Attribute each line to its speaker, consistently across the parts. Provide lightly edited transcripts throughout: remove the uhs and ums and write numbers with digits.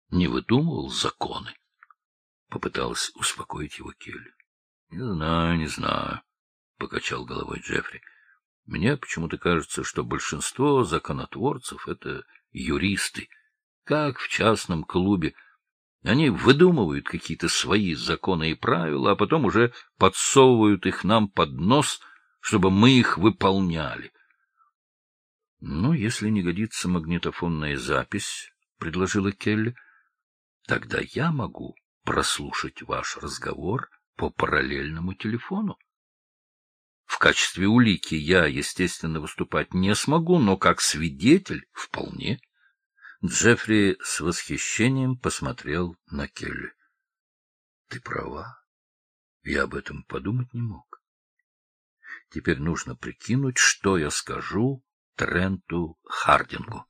Speaker 1: не выдумывал законы. Попыталась успокоить его Келли. — Не знаю, — покачал головой Джеффри. — Мне почему-то кажется, что большинство законотворцев — это юристы, как в частном клубе. Они выдумывают какие-то свои законы и правила, а потом уже подсовывают их нам под нос, чтобы мы их выполняли. — Ну, если не годится магнитофонная запись, — предложила Келли, — тогда я могу прослушать ваш разговор по параллельному телефону. В качестве улики я, естественно, выступать не смогу, но как свидетель вполне. Джеффри с восхищением посмотрел на Келли. — Ты права. Я об этом подумать не мог. Теперь нужно прикинуть, что я скажу Тренту Хардингу.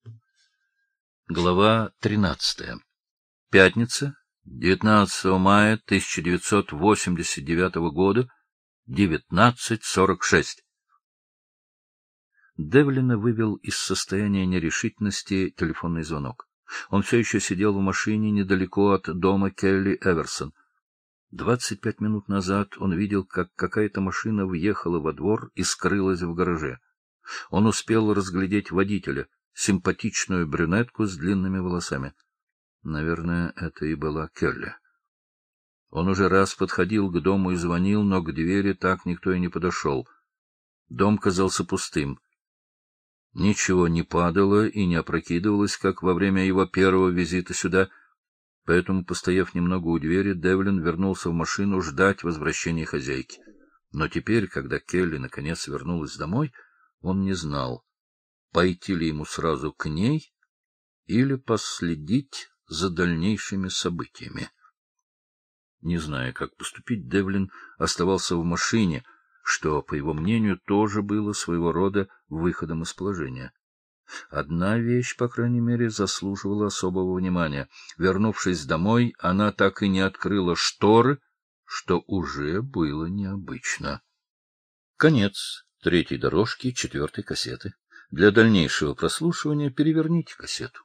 Speaker 1: Глава 13. Пятница, 19 мая 1989 года, 19:46. Девлина вывел из состояния нерешительности телефонный звонок. Он все еще сидел в машине недалеко от дома Келли Эверсон. 25 минут назад он видел, как какая-то машина въехала во двор и скрылась в гараже. Он успел разглядеть водителя, симпатичную брюнетку с длинными волосами. Наверное, это и была Келли. Он уже раз подходил к дому и звонил, но к двери так никто и не подошел. Дом казался пустым. Ничего не падало и не опрокидывалось, как во время его первого визита сюда. Поэтому, постояв немного у двери, Девлин вернулся в машину ждать возвращения хозяйки. Но теперь, когда Келли наконец вернулась домой, он не знал, пойти ли ему сразу к ней или последить за дальнейшими событиями. Не зная, как поступить, Девлин оставался в машине, что, по его мнению, тоже было своего рода выходом из положения. Одна вещь, по крайней мере, заслуживала особого внимания. Вернувшись домой, она так и не открыла шторы, что уже было необычно. Конец 3-й дорожки 4-й кассеты. Для дальнейшего прослушивания переверните кассету.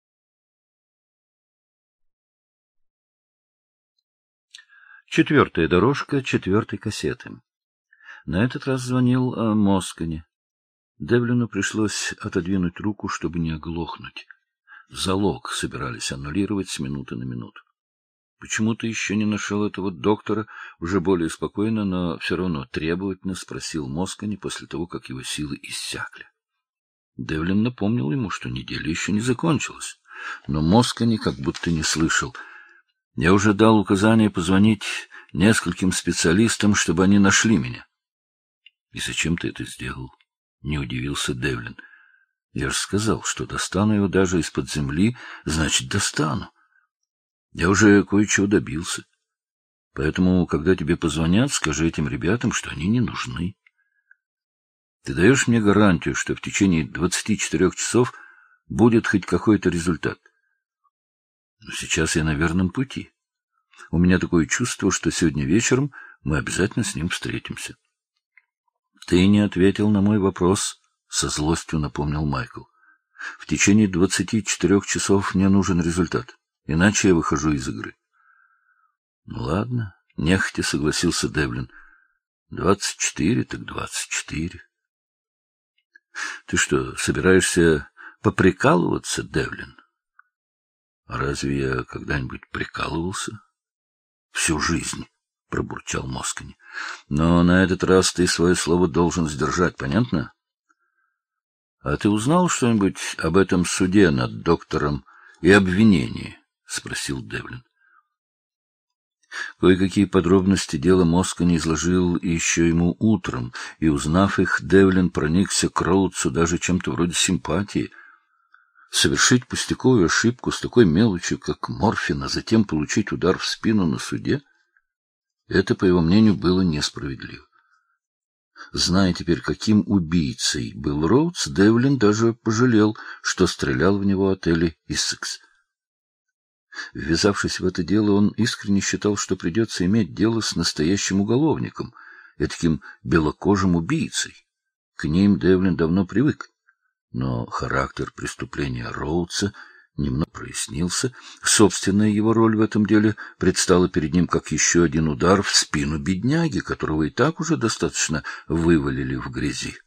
Speaker 1: Четвертая дорожка 4-й кассеты. На этот раз звонил Москони. Девлину пришлось отодвинуть руку, чтобы не оглохнуть. Залог собирались аннулировать с минуты на минуту. Почему-то еще не нашел этого доктора, уже более спокойно, но все равно требовательно спросил Москони после того, как его силы иссякли. Девлин напомнил ему, что неделя еще не закончилась, но Москони как будто не слышал. Я уже дал указание позвонить нескольким специалистам, чтобы они нашли меня. — И зачем ты это сделал? — не удивился Девлин. — Я же сказал, что достану его даже из-под земли, значит, достану. Я уже кое-чего добился. Поэтому, когда тебе позвонят, скажи этим ребятам, что они не нужны. Ты даешь мне гарантию, что в течение 24 часов будет хоть какой-то результат? Но сейчас я на верном пути. У меня такое чувство, что сегодня вечером мы обязательно с ним встретимся. — Ты не ответил на мой вопрос, — со злостью напомнил Майкл. — В течение 24 часов мне нужен результат, иначе я выхожу из игры. — Ну, ладно, — нехотя согласился Девлин. — 24 так 24. — Ты что, собираешься поприкалываться, Девлин? — А разве я когда-нибудь прикалывался? — Всю жизнь. — пробурчал Москони. — Но на этот раз ты свое слово должен сдержать, понятно? — А ты узнал что-нибудь об этом суде над доктором и обвинении? — спросил Девлин. Кое-какие подробности дела Москони изложил еще ему утром, и, узнав их, Девлин проникся к Роудсу даже чем-то вроде симпатии. Совершить пустяковую ошибку с такой мелочью, как морфин, а затем получить удар в спину на суде — это, по его мнению, было несправедливо. Зная теперь, каким убийцей был Роудс, Девлин даже пожалел, что стрелял в него от Элли Иссекс. Ввязавшись в это дело, он искренне считал, что придется иметь дело с настоящим уголовником, этаким белокожим убийцей. К ним Девлин давно привык. Но характер преступления Роудса немного прояснился. Собственная его роль в этом деле предстала перед ним как еще один удар в спину бедняги, которого и так уже достаточно вывалили в грязи.